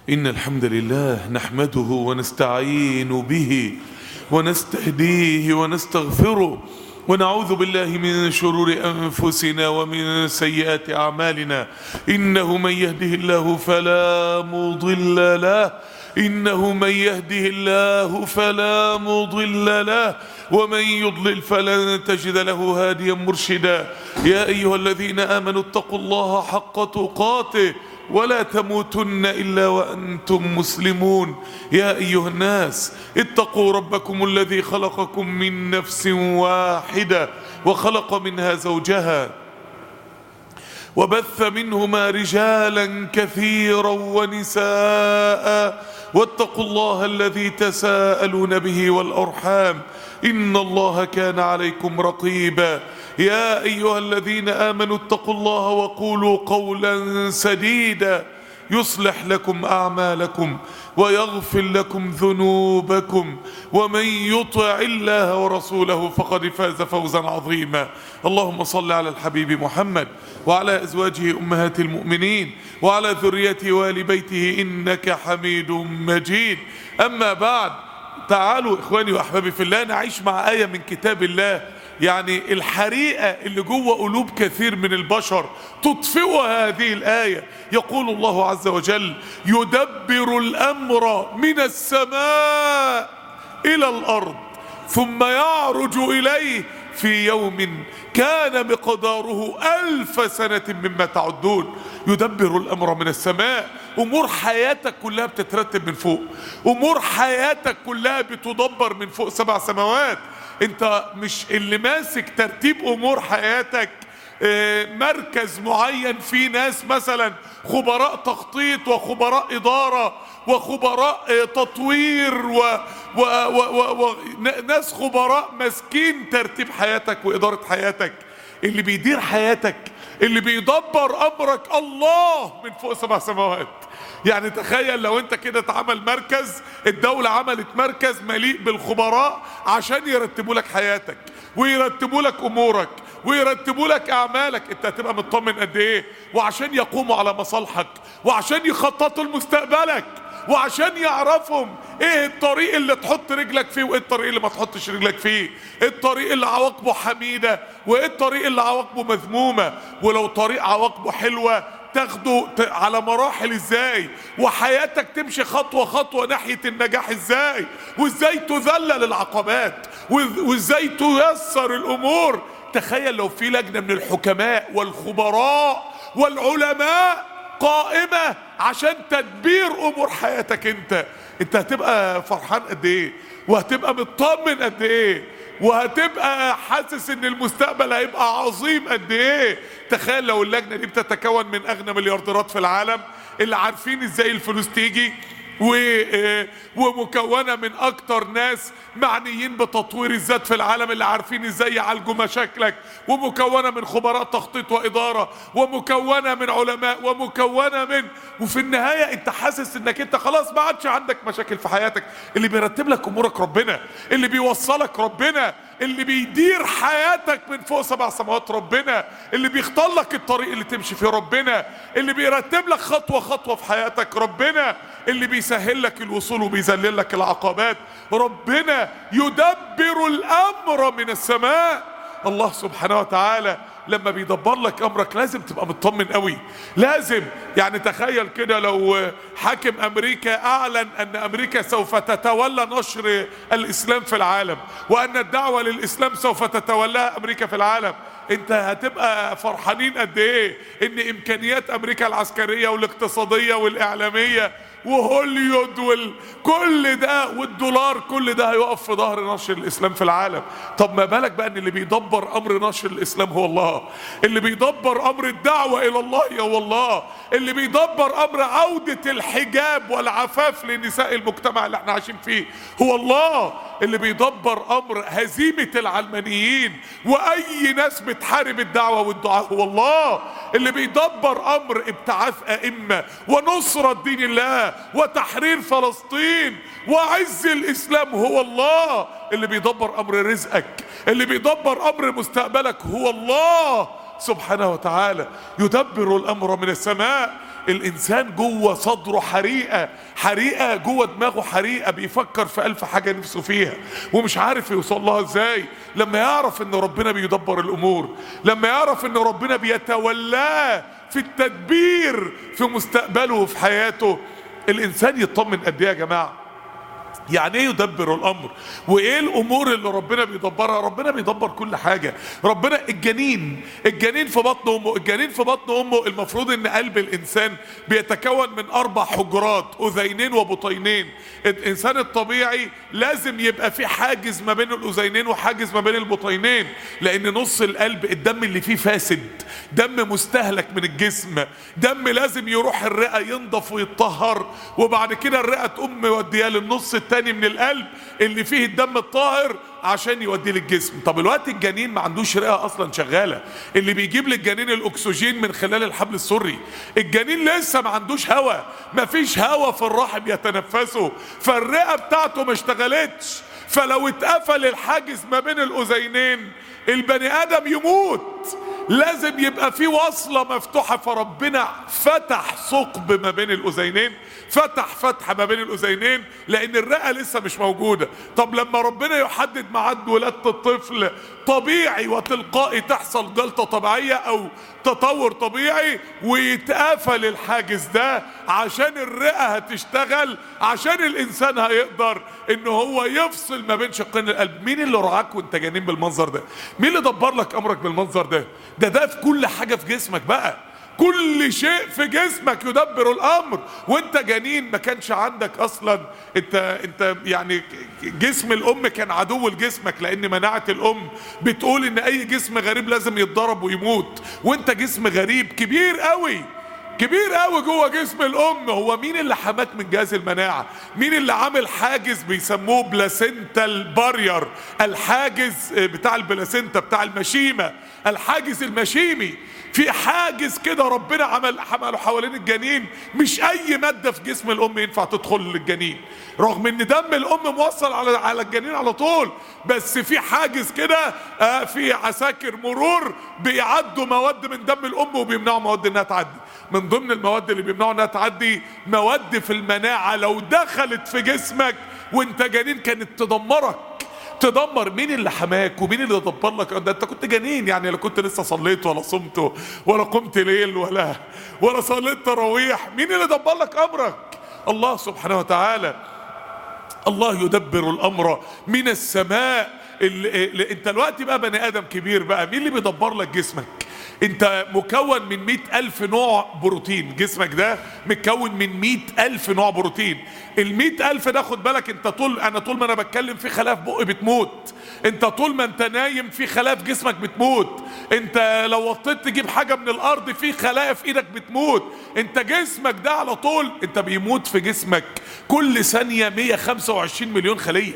إن الحمد لله نحمده ونستعين به ونستهديه ونستغفره ونعوذ بالله من شرور أنفسنا ومن سيئات أعمالنا. إنه من يهده الله فلا مضل له إنه من يهده الله فلا مضل له ومن يضلل فلن تجد له هاديا مرشدا. يا أيها الذين آمنوا اتقوا الله حق تقاته ولا تموتن إلا وأنتم مسلمون. يا أيها الناس اتقوا ربكم الذي خلقكم من نفس واحدة وخلق منها زوجها وبث منهما رجالا كثيرا ونساء واتقوا الله الذي تساءلون به والأرحام إن الله كان عليكم رقيبا. يا أيها الذين آمنوا اتقوا الله وقولوا قولا سديدا يصلح لكم أعمالكم ويغفر لكم ذنوبكم ومن يطع الله ورسوله فقد فاز فوزا عظيما. اللهم صل على الحبيب محمد وعلى أزواجه أمهات المؤمنين وعلى ذريته وآل بيته إنك حميد مجيد. أما بعد، تعالوا إخواني وأحبابي في الله نعيش مع آية من كتاب الله، يعني الحريقة اللي جوه قلوب كثير من البشر تطفئها هذه الآية. يقول الله عز وجل: يدبر الأمر من السماء إلى الأرض ثم يعرج إليه في يوم كان مقداره 1000 سنة مما تعدون. يدبر الأمر من السماء، أمور حياتك كلها بتترتب من فوق، أمور حياتك كلها بتدبر من فوق 7 سماوات. انت مش اللي ماسك ترتيب أمور حياتك مركز معين فيه ناس مثلا خبراء تخطيط وخبراء إدارة وخبراء تطوير وناس خبراء ماسكين ترتيب حياتك وإدارة حياتك. اللي بيدير حياتك، اللي بيدبر أمرك الله من فوق 7 سماوات. يعني تخيل لو انت كده اتعمل مركز، الدولة عملت مركز مليء بالخبراء عشان يرتبوا لك حياتك ويرتبوا لك امورك ويرتبوا لك اعمالك، انت هتبقى مطمن قد ايه؟ وعشان يقوموا على مصالحك وعشان يخططوا لمستقبلك وعشان يعرفهم ايه الطريق اللي تحط رجلك فيه وايه الطريق اللي ما تحطش رجلك فيه، ايه الطريق اللي عواقبه حميدة وايه الطريق اللي عواقبه مذمومة، ولو طريق عواقبه حلوة تاخده على مراحل ازاي، وحياتك تمشي خطوة خطوة ناحية النجاح ازاي، وازاي تذلل العقبات وازاي تيسر الامور. تخيل لو في لجنة من الحكماء والخبراء والعلماء قائمة عشان تدبير امور حياتك. انت هتبقى فرحان قد ايه، وهتبقى مطمن قد ايه، وهتبقى حاسس ان المستقبل هيبقى عظيم قد ايه. تخيل لو اللجنة دي بتتكون من اغنى مليارديرات في العالم اللي عارفين ازاي الفلوس تيجي، ومكونة من اكتر ناس معنيين بتطوير الذات في العالم اللي عارفين ازاي يعالجوا مشاكلك، ومكونة من خبراء تخطيط وادارة، ومكونة من علماء، ومكونة من، وفي النهاية انت حاسس انك انت خلاص ما عادش عندك مشاكل في حياتك. اللي بيرتب لك امورك ربنا، اللي بيوصلك ربنا، اللي بيدير حياتك من فوق 7 سماوات ربنا، اللي بيختار لك الطريق اللي تمشي فيه ربنا، اللي بيرتب لك خطوة خطوة في حياتك ربنا، اللي بيسهل لك الوصول وبيذلل لك العقبات ربنا. يدبر الأمر من السماء. الله سبحانه وتعالى لما بيدبر لك أمرك لازم تبقى مطمن قوي، لازم. يعني تخيل كده لو حاكم أمريكا أعلن أن أمريكا سوف تتولى نشر الإسلام في العالم، وأن الدعوة للإسلام سوف تتولاها أمريكا في العالم، انت هتبقى فرحانين قد ايه ان امكانيات امريكا العسكرية والاقتصادية والاعلامية وهوليود وكل ده والدولار، كل ده هيقف في ظهر نشر الاسلام في العالم. طب ما بالك بقى ان اللي بيدبر امر نشر الاسلام هو الله، اللي بيدبر امر الدعوة الى الله هو الله، اللي بيدبر امر عودة الحجاب والعفاف لنساء المجتمع اللي احنا عايشين فيه هو الله، اللي بيدبر امر هزيمة العلمانيين واي ناس بتحارب الدعوة والدعاء هو الله، اللي بيدبر امر ابتعاث ائمة ونصرة دين الله وتحرير فلسطين وعز الاسلام هو الله، اللي بيدبر امر رزقك، اللي بيدبر امر مستقبلك هو الله سبحانه وتعالى. يدبر الامر من السماء. الانسان جوه صدره حريقه جوه دماغه، حريقه بيفكر في 1000 حاجه نفسه فيها ومش عارف يوصل لها ازاي. لما يعرف ان ربنا بيدبر الامور، لما يعرف ان ربنا بيتولاه في التدبير في مستقبله وفي حياته، الانسان يطمن. قد ايه يا جماعه يعني ايه يدبر الامر؟ وايه الامور اللي ربنا بيدبرها؟ ربنا بيدبر كل حاجه. ربنا الجنين في بطن امه، الجنين في بطن امه المفروض ان قلب الانسان بيتكون من 4 حجرات، اذينين وبطينين. الانسان الطبيعي لازم يبقى في حاجز ما بين الاذينين وحاجز ما بين البطينين، لان نص القلب الدم اللي فيه فاسد، دم مستهلك من الجسم، دم لازم يروح الرئه ينضف ويتطهر، وبعد كده الرئه تقوم مودياه للنص التاني من القلب اللي فيه الدم الطاهر عشان يوديه للجسم. طب الوقت الجنين ما عندوش رئه اصلا شغاله، اللي بيجيب للجنين الاكسجين من خلال الحبل السري. الجنين لسه ما عندوش هواء، ما فيش هواء في الرحم يتنفسه، فالرئه بتاعته ما اشتغلتش. فلو اتقفل الحاجز ما بين الاذينين البني ادم يموت. لازم يبقى في وصلة مفتوحة، فربنا فتح ثقب ما بين الاذينين، فتح فتحة ما بين الاذينين لان الرئة لسه مش موجودة. طب لما ربنا يحدد ميعاد ولادة الطفل طبيعي وتلقائي تحصل جلطة طبيعية او تطور طبيعي، ويتقفل الحاجز ده عشان الرئة هتشتغل، عشان الانسان هيقدر ان هو يفصل ما بين شقين القلب. مين اللي رعاك وانت جنين بالمنظر ده؟ مين اللي دبر لك امرك بالمنظر ده؟ ده في كل حاجة في جسمك بقى، كل شيء في جسمك يدبر الامر. وانت جنين ما كانش عندك اصلا، انت يعني جسم الام كان عدو لجسمك، لان مناعة الام بتقول ان اي جسم غريب لازم يتضرب ويموت. وانت جسم غريب كبير قوي جوه جسم الام. هو مين اللي حماك من جهاز المناعة؟ مين اللي عامل حاجز بيسموه بلاسنتال بارير، الحاجز بتاع البلاسنتا بتاع المشيمة، الحاجز المشيمي. في حاجز كده ربنا عمله حوالين الجنين، مش اي مادة في جسم الام ينفع تدخل للجنين، رغم ان دم الام موصل على الجنين على طول، بس في حاجز كده في عساكر مرور بيعدوا مواد من دم الام وبيمنعوا مواد انها تعدي. من ضمن المواد اللي بيمنعوا انها تعدي مواد في المناعة، لو دخلت في جسمك وانت جنين كانت تدمر. مين اللي حماك ومين اللي دبر لك؟ ده انت كنت جنين يعني، لا كنت لسه صليت ولا صمت ولا قمت ليل ولا صليت تراويح. مين اللي دبر لك امرك؟ الله سبحانه وتعالى. الله يدبر الامر من السماء. انت دلوقتي بقى بني ادم كبير بقى، مين اللي بيدبر لك جسمك؟ انت مكون من 100,000 نوع بروتين، جسمك ده مكون من 100,000 نوع بروتين. 100,000 ده خد بالك، انت طول ما انا بتكلم في خلايا في بقي بتموت، انت طول ما انت نايم في خلايا في جسمك بتموت، انت لو وطيت تجيب حاجة من الارض في خلايا في ايدك بتموت، انت جسمك ده على طول انت بيموت في جسمك كل ثانية 125 مليون خلية،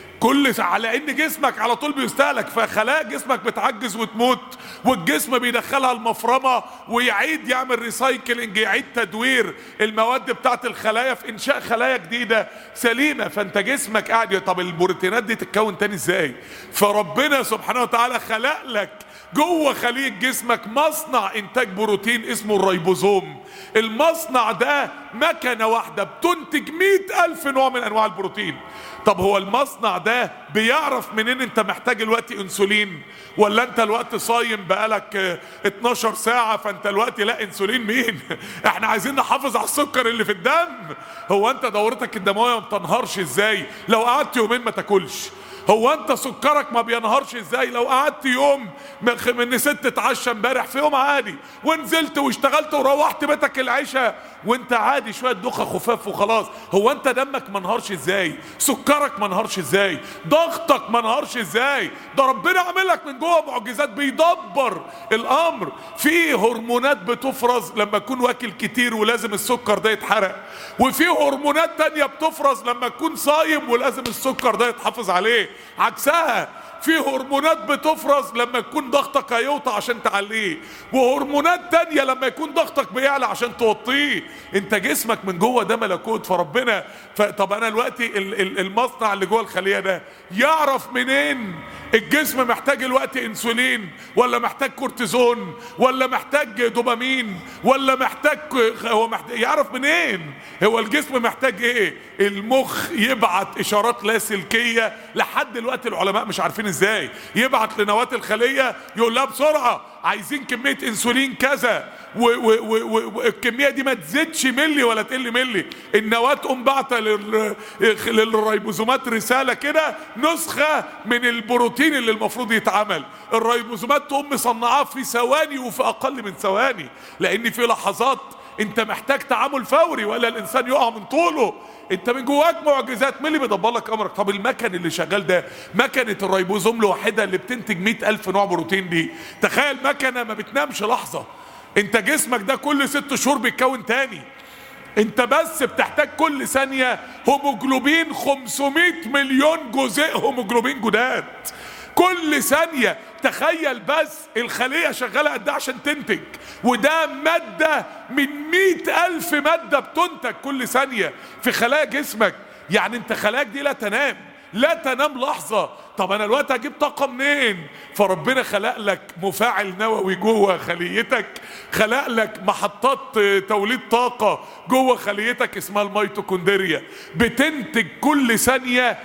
على ان جسمك على طول بيستهلك، فخلايا جسمك بتعجز وتموت، والجسم بيدخلها المفرمة ويعيد يعمل ريسايكلينج، يعيد تدوير المواد بتاعت الخلايا في انشاء خلايا جديدة سليمة. فانت جسمك قاعد. طب البروتينات دي تتكون تاني ازاي؟ فربنا سبحانه وتعالى خلق لك جوه خلية جسمك مصنع انتاج بروتين اسمه الريبوزوم. المصنع ده مكنة واحدة بتنتج 100,000 نوع من انواع البروتين. طب هو المصنع ده بيعرف منين انت محتاج الوقت انسولين، ولا انت الوقت صايم بقالك 12 ساعة فانت الوقت لا انسولين مين؟ احنا عايزين نحافظ على السكر اللي في الدم. هو انت دورتك الدموية ما بتنهارش ازاي لو قعدت يومين ما تاكلش؟ هو انت سكرك ما بينهارش ازاي لو قعدت يوم من نسيت تتعشى امبارح في يوم عادي ونزلت واشتغلت وروحت بيتك العشاء وانت عادي شويه دوخه خفاف وخلاص؟ هو انت دمك ما انهارش ازاي؟ سكرك ما انهارش ازاي؟ ضغطك ما انهارش ازاي؟ ده ربنا عامل لك من جوه معجزات بيدبر الامر. في هرمونات بتفرز لما تكون واكل كتير ولازم السكر ده يتحرق، وفي هرمونات تانية بتفرز لما تكون صايم ولازم السكر ده يتحافظ عليه. عكسها في هرمونات بتفرز لما يكون ضغطك هيوطى عشان تعليه، وهرمونات تانية لما يكون ضغطك بيعلى عشان توطيه. انت جسمك من جوه ده ملكوت فربنا. طب انا دلوقتي المصنع اللي جوه الخلية ده يعرف منين الجسم محتاج الوقت انسولين ولا محتاج كورتيزون ولا محتاج دوبامين ولا محتاج يعرف منين هو الجسم محتاج ايه؟ المخ يبعت اشارات لاسلكيه لحد دلوقتي العلماء مش عارفين ازاي، يبعت لنواه الخليه يقول لها بسرعه عايزين كميه انسولين كذا، والكميه دي ما تزيدش ملي ولا تقل ملي. النواه تقوم باعته للريبوزومات رساله كده، نسخه من البروتين اللي المفروض يتعمل، الريبوزومات تقوم مصنعاه في ثواني وفي اقل من ثواني، لان في لحظات انت محتاج تعامل فوري ولا الانسان يقع من طوله. انت من جواك معجزات، مين اللي بيدبر لك امرك؟ طب المكن اللي شغال ده، مكنه الريبوزوم الواحده اللي بتنتج 100,000 نوع بروتين دي، تخيل مكنه ما بتنامش لحظه. انت جسمك ده كل 6 شهور بيتكون تاني، انت بس بتحتاج كل ثانيه هيموجلوبين 500 مليون جزيء هيموجلوبين جداد كل ثانية. تخيل بس الخلية شغالة قد ايه عشان تنتج، وده مادة من 100,000 مادة بتنتج كل ثانية في خلايا جسمك. يعني انت خلاياك دي لا تنام، لا تنام لحظة. طب انا الوقت هجيب طاقة منين؟ فربنا خلق لك مفاعل نووي جوه خليتك، خلق لك محطات توليد طاقة جوه خليتك اسمها الميتوكوندريا، بتنتج كل ثانية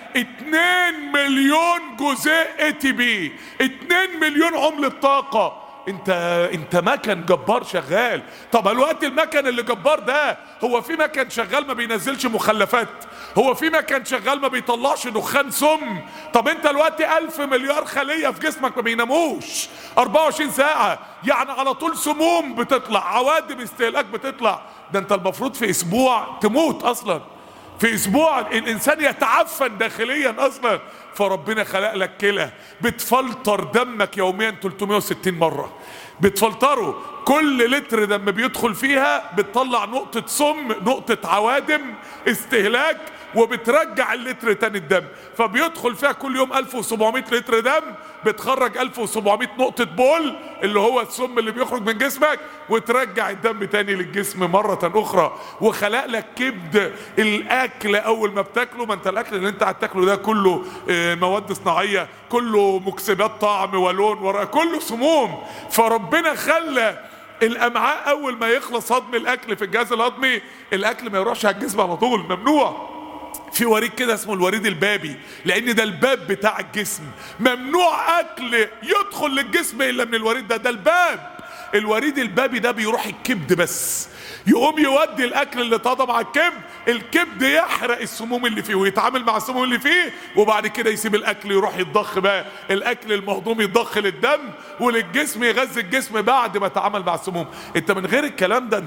2 مليون جزيء اي تي بي، 2 مليون عملة طاقة. انت مكن جبار شغال. طب الوقت المكن اللي جبار ده، هو في مكن شغال ما بينزلش مخلفات؟ هو في مكن شغال ما بيطلعش دخان سم؟ طب انت الوقت 1000 مليار خلية في جسمك ما بيناموش 24 ساعة، يعني على طول سموم بتطلع، عوادم استهلاك بتطلع. ده انت المفروض في اسبوع تموت اصلا، في اسبوع الانسان يتعفن داخليا اصلا. فربنا خلق لك كلى بتفلتر دمك يوميا 360 مرة، بتفلتره. كل لتر دم بيدخل فيها بتطلع نقطة سم، نقطة عوادم استهلاك، وبترجع اللتر تاني الدم. فبيدخل فيها كل يوم 1700 لتر دم، بتخرج 1700 نقطة بول اللي هو السم اللي بيخرج من جسمك، وترجع الدم تاني للجسم مرة اخرى. وخلق لك كبد. الاكل اول ما بتاكله، ما انت الاكل اللي انت هتاكله ده كله مواد صناعية، كله مكسبات طعم ولون، كله سموم. فربنا خلى الامعاء اول ما يخلص هضم الاكل في الجهاز الهضمي، الاكل ما يروحش على الجسم على طول، ممنوع. في وريد كده اسمه الوريد البابي، لان ده الباب بتاع الجسم، ممنوع اكل يدخل للجسم الا من الوريد ده الباب. الوريد البابي ده بيروح الكبد بس، يقوم يودي الاكل اللي اتهضم على الكبد، الكبد يحرق السموم اللي فيه ويتعامل مع السموم اللي فيه، وبعد كده يسيب الاكل يروح يتضخ بقى، الاكل المهضوم يتضخ للدم وللجسم، يغذي الجسم بعد ما تعامل مع السموم. انت من غير الكلام ده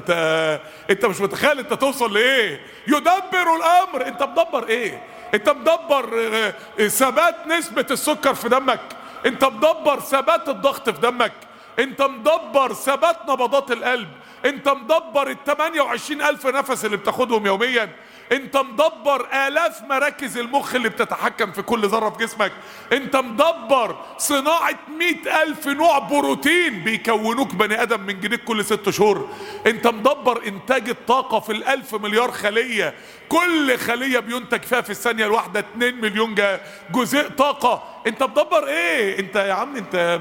انت مش متخيل انت توصل لايه. يدبر الامر. انت مدبر ايه؟ انت مدبر ثبات نسبة السكر في دمك، انت مدبر ثبات الضغط في دمك، انت مدبر ثبات نبضات القلب، انت مدبر 28,000 نفس اللي بتاخدهم يوميا، انت مدبر آلاف مراكز المخ اللي بتتحكم في كل ذرة في جسمك، انت مدبر صناعة 100,000 نوع بروتين بيكونوك بني ادم من جديد كل 6 شهور، انت مدبر انتاج الطاقة في 1,000 مليار خلية، كل خلية بينتج فيها في الثانية الواحدة 2 مليون جزيء طاقة. انت مدبر ايه؟ انت يا عم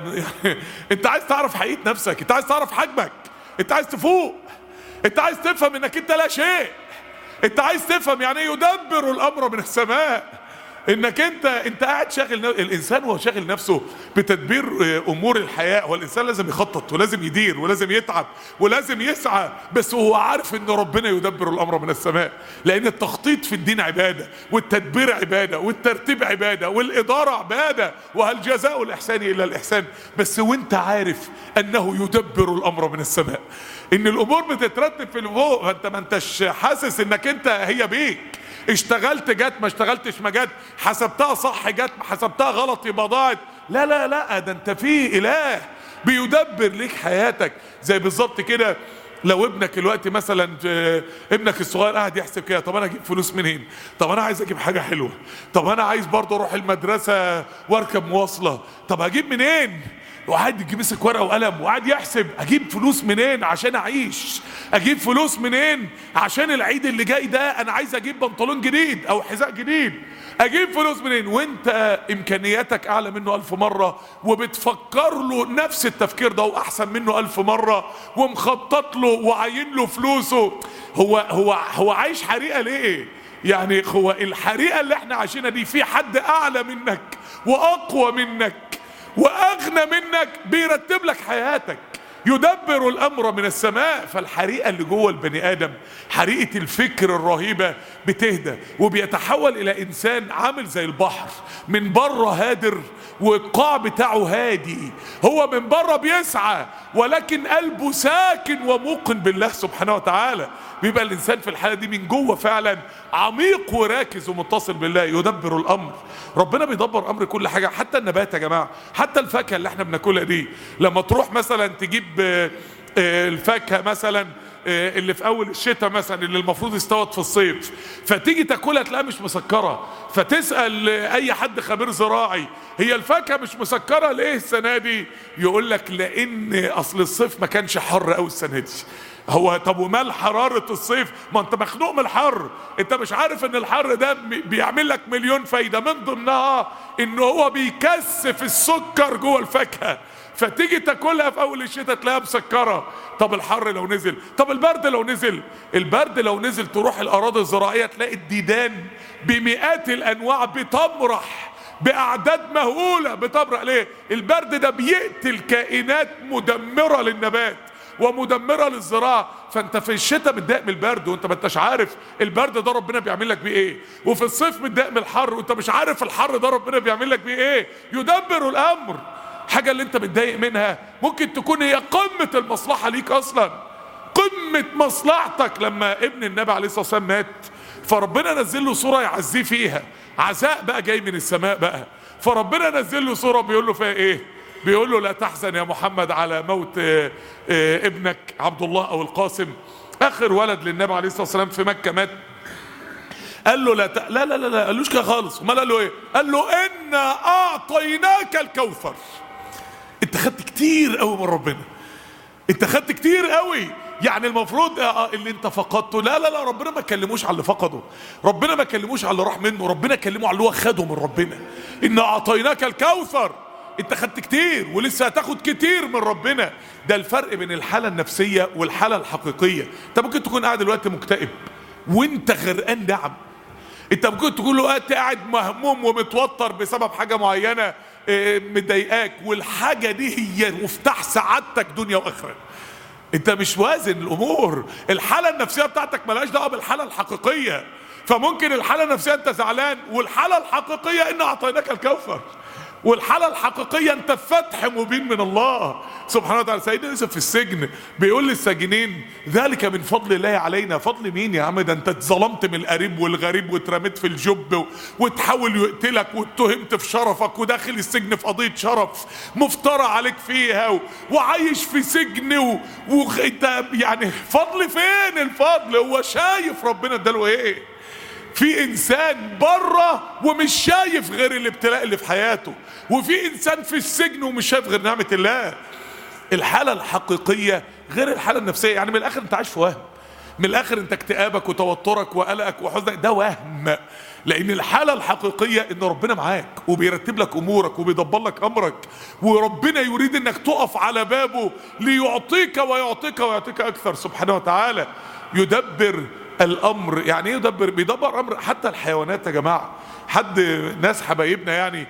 انت عايز تعرف حقيقة نفسك، انت عايز تعرف حجمك، انت عايز تفوق، انت عايز تفهم انك انت لا شيء، انت عايز تفهم يعني ايه يدبر الامر من السماء، انك انت قاعد شاغل الانسان وهو شاغل نفسه بتدبير امور الحياه. والانسان لازم يخطط ولازم يدير ولازم يتعب ولازم يسعى، بس هو عارف ان ربنا يدبر الامر من السماء، لان التخطيط في الدين عباده، والتدبير عباده، والترتيب عباده، والاداره عباده، وهل جزاء الاحسان الا الاحسان. بس وانت عارف انه يدبر الامر من السماء، ان الامور بتترتب في الفوق، فانت ما انتش حاسس انك انت هي بيك، اشتغلت جت، ما اشتغلتش ما جت، حسبتها صح جت، حسبتها غلط يبقى ضاعت. لا لا لا، ده انت في اله بيدبر ليك حياتك. زي بالظبط كده لو ابنك الوقت مثلا ابنك الصغير قاعد يحسب كده، طب انا اجيب فلوس منين؟ طب انا عايز اجيب حاجه حلوه، طب انا عايز برضه اروح المدرسه واركب مواصله، طب هجيب منين؟ وقاعد يمسك ورقه وقلم وقاعد يحسب اجيب فلوس منين عشان اعيش، اجيب فلوس منين عشان العيد اللي جاي ده انا عايز اجيب بنطلون جديد او حذاء جديد، اجيب فلوس منين؟ وانت امكانياتك اعلى منه 1000 مره، وبتفكر له نفس التفكير ده واحسن منه 1000 مره، ومخطط له وعاين له فلوسه. هو عايش حريقه ليه؟ يعني هو الحريقه اللي احنا عايشينها دي في حد اعلى منك واقوى منك واغنى منك بيرتب لك حياتك، يدبر الامر من السماء. فالحريقه اللي جوه البني ادم، حريقه الفكر الرهيبه، بتهدى وبيتحول الى انسان عامل زي البحر، من بره هادر والقاع بتاعه هادي، هو من بره بيسعى ولكن قلبه ساكن وموقن بالله سبحانه وتعالى. بيبقى الانسان في الحاله دي من جوه فعلا عميق وراكز ومتصل بالله، يدبر الامر. ربنا بيدبر امر كل حاجه، حتى النبات يا جماعه، حتى الفاكهه اللي احنا بناكلها دي، لما تروح مثلا تجيب الفاكهه مثلا اللي في اول الشتاء مثلا اللي المفروض استوت في الصيف، فتيجي تاكلها تلاقيها مش مسكره، فتسال اي حد خبير زراعي هي الفاكهه مش مسكره ليه السنه دي؟ يقول لك لان اصل الصيف ما كانش حر قوي السنه دي. هو طب ومال حرارة الصيف؟ ما انت مخنوق من الحر، انت مش عارف ان الحر ده بيعمل لك مليون فايدة، من ضمنها ان هو بيكثف السكر جوه الفاكهة، فتيجي تاكلها في اول الشتاء تلاقيها مسكرة. طب الحر لو نزل، طب البرد لو نزل، البرد لو نزل تروح الاراضي الزراعية تلاقي الديدان بمئات الانواع بتمرح باعداد مهولة، بتبرق ليه؟ البرد ده بيقتل كائنات مدمرة للنبات ومدمره للزراعه. فانت في الشتاء متضايق من البرد وانت ما انتش عارف البرد ده ربنا بيعمل لك بيه ايه، وفي الصيف متضايق من الحر وانت مش عارف الحر ده ربنا بيعمل لك بيه ايه. يدبر الامر. حاجه اللي انت متضايق منها ممكن تكون هي قمه المصلحه ليك اصلا، قمه مصلحتك. لما ابن النبي عليه الصلاه والسلام مات، فربنا نزل له صوره يعزيه فيها، عزاء بقى جاي من السماء بقى، فربنا نزل له صوره بيقول له فيها ايه؟ بيقول له لا تحزن يا محمد على موت ابنك عبد الله او القاسم، اخر ولد للنبي عليه الصلاه والسلام في مكه مات. قال له لا قالوش كده خالص. امال قال له ايه؟ قال له انا اعطيناك الكوثر. انت خدت كتير قوي من ربنا، انت خدت كتير قوي. يعني المفروض اللي انت فقدته، لا ربنا ما كلموش على اللي فقده، ربنا ما كلموش على اللي راح منه، ربنا كلمه على اللي هو خده من ربنا. انا اعطيناك الكوثر، انت خدت كتير ولسه هتاخد كتير من ربنا. ده الفرق بين الحالة النفسية والحالة الحقيقية. انت ممكن تكون قاعد دلوقتي مكتئب وانت غرقان نعم، انت ممكن تكون له قاعد مهموم ومتوتر بسبب حاجة معينة مضايقاك، والحاجة دي هي مفتاح سعادتك دنيا واخرة. انت مش وازن الامور. الحالة النفسية بتاعتك ملهاش دعوة بالحالة الحقيقية. فممكن الحالة النفسية انت زعلان، والحالة الحقيقية ان اعطيناك الكوثر، والحالة الحقيقية انت فتح مبين من الله سبحانه وتعالى. سيدنا يوسف في السجن بيقول للساجنين ذلك من فضل الله علينا. فضل مين يا عم؟ ده انت اتظلمت من القريب والغريب واترميت في الجب وتحاول يقتلك واتهمت في شرفك وداخل السجن في قضية شرف مفترى عليك فيها وعايش في سجن وانت يعني فضل فين؟ الفضل هو شايف ربنا اداله ايه. في انسان بره ومش شايف غير الابتلاء اللي في حياته، وفي انسان في السجن ومش شايف غير نعمة الله. الحالة الحقيقية غير الحالة النفسية. يعني من الاخر انت عايش في وهم، من الاخر انت اكتئابك وتوترك وقلقك وحزنك ده وهم، لان الحالة الحقيقية ان ربنا معاك وبيرتب لك امورك وبيدبر لك امرك، وربنا يريد انك تقف على بابه ليعطيك ويعطيك ويعطيك اكثر سبحانه وتعالى. يدبر الامر. يعني ايه يدبر؟ بيدبر امر حتى الحيوانات يا جماعه. ناس حبايبنا يعني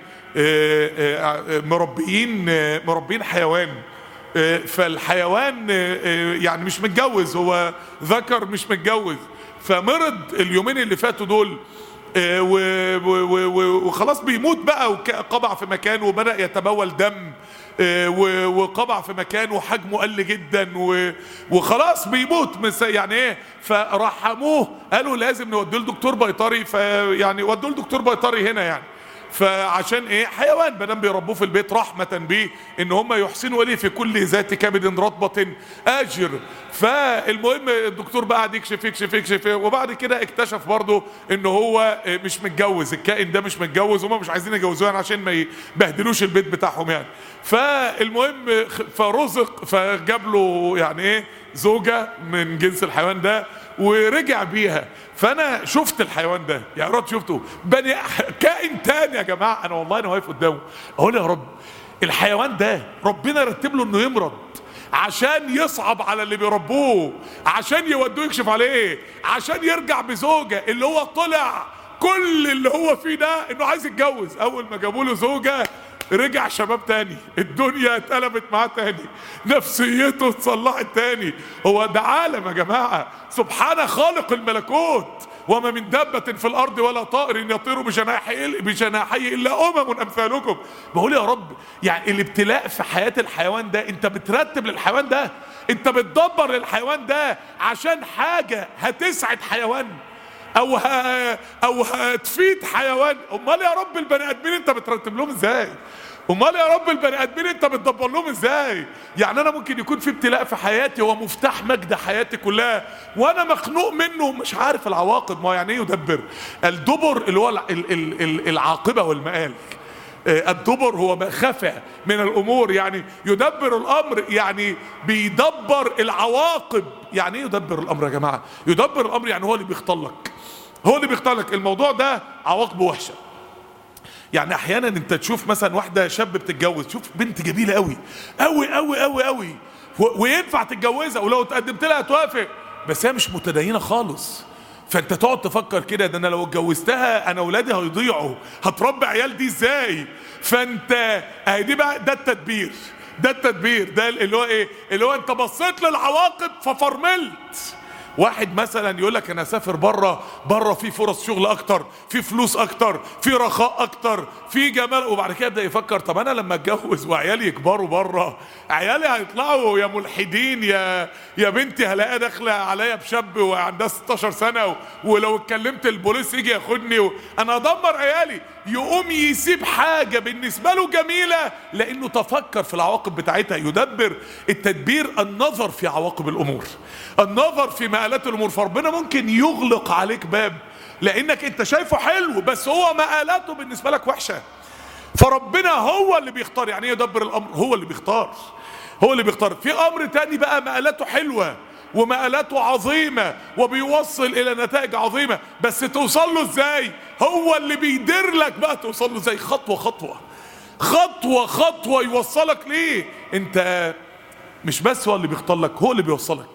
مربين حيوان، فالحيوان يعني مش متجوز، هو ذكر مش متجوز، فمرض اليومين اللي فاتوا دول وخلاص بيموت بقى، وقبع في مكانه وبدأ يتبول دم، وقبع في مكانه وحجمه قل جدا وخلاص بيموت. يعني ايه؟ فرحموه، قالوا لازم نوديه لدكتور بيطري، فيعني ودوه لدكتور بيطري هنا يعني. فعشان ايه؟ حيوان مادام بيربوه في البيت رحمة بيه ان هم يحسنوا اليه في كل ذات كبد رطبة اجر. فالمهم الدكتور بقى قعد يكشف يكشف يكشف، وبعد كده اكتشف برضه ان هو مش متجوز، الكائن ده مش متجوز، هم مش عايزين يجوزوه يعني عشان ما يبهدلوش البيت بتاعهم يعني. فالمهم فرزق، فجاب له يعني ايه زوجة من جنس الحيوان ده ورجع بيها. فانا شفت الحيوان ده يا رب، شفته كائن تاني يا جماعه. انا والله انا واقف قدامه اقول يا رب الحيوان ده ربنا رتب له انه يمرض عشان يصعب على اللي بيربوه، عشان يودوه يكشف عليه، عشان يرجع بزوجه اللي هو طلع كل اللي هو فيه ده انه عايز يتجوز. اول ما جابوا له زوجه رجع شباب تاني، الدنيا اتقلبت معاه تاني، نفسيته اتصلحت تاني. هو ده عالم يا جماعه، سبحان خالق الملكوت. وما من دابة في الارض ولا طائر يطير بجناحيه الا امم امثالكم. بقول يا رب يعني الابتلاء في حياة الحيوان ده انت بترتب للحيوان ده، انت بتدبر للحيوان ده عشان حاجة هتسعد حيوان او هتفيد حيوان. امال يا رب البني ادمين انت بترتب لهم ازاي؟ امال يا رب البني ادمين انت بتدبر لهم ازاي؟ يعني انا ممكن يكون في ابتلاء في حياتي هو مفتاح مجد حياتي كلها وانا مخنوق منه ومش عارف العواقب. ما يعني ايه يدبر؟ الدبر اللي هو العاقبة والمآل. الدبر هو ما خفى من الامور، يعني يدبر الامر يعني بيدبر العواقب. يعني ايه يدبر الامر يا جماعه؟ يدبر الامر يعني هو اللي بيختار لك، هو اللي بيختار لك. الموضوع ده عواقبه وحشه. يعني احيانا انت تشوف مثلا واحده شاب بتتجوز، تشوف بنت جميله قوي قوي قوي قوي قوي وينفع تتجوزها ولو اتقدمت لها توافق، بس هي مش متدينه خالص. فانت تقعد تفكر كده، ده انا لو اتجوزتها انا اولادي هيضيعوا، هتربي عيال دي ازاي؟ فانت اهي دي بقى ده التدبير، ده التدبير، ده اللي هو ايه؟ اللي هو انت بصيت للعواقب ففرملت. واحد مثلا يقول لك انا اسافر بره في فرص شغل اكتر، في فلوس اكتر، في رخاء اكتر، في جمال، وبعد كده يبدا يفكر طب انا لما اتجوز وعيالي يكبروا بره، عيالي هيطلعوا يا ملحدين يا بنتي هلاقيها داخله عليا بشاب وعندها 16 سنه ولو اتكلمت البوليس يجي ياخدني انا ادمر عيالي. يقوم يسيب حاجه بالنسبه له جميله لانه تفكر في العواقب بتاعتها. يدبر التدبير النظر في عواقب الامور، النظر في مآلات الامور. فربنا ممكن يغلق عليك باب لانك انت شايفه حلو بس هو مآلاته بالنسبه لك وحشه. فربنا هو اللي بيختار. يعني يدبر الامر، هو اللي بيختار، هو اللي بيختار. في امر تاني بقى مآلاته حلوه ومآلاته عظيمة وبيوصل الى نتائج عظيمة، بس توصل له ازاي؟ هو اللي بيدير لك بقى توصل له ازاي، خطوة خطوة خطوة خطوة يوصلك ليه. انت مش بس هو اللي بيختار لك، هو اللي بيوصلك،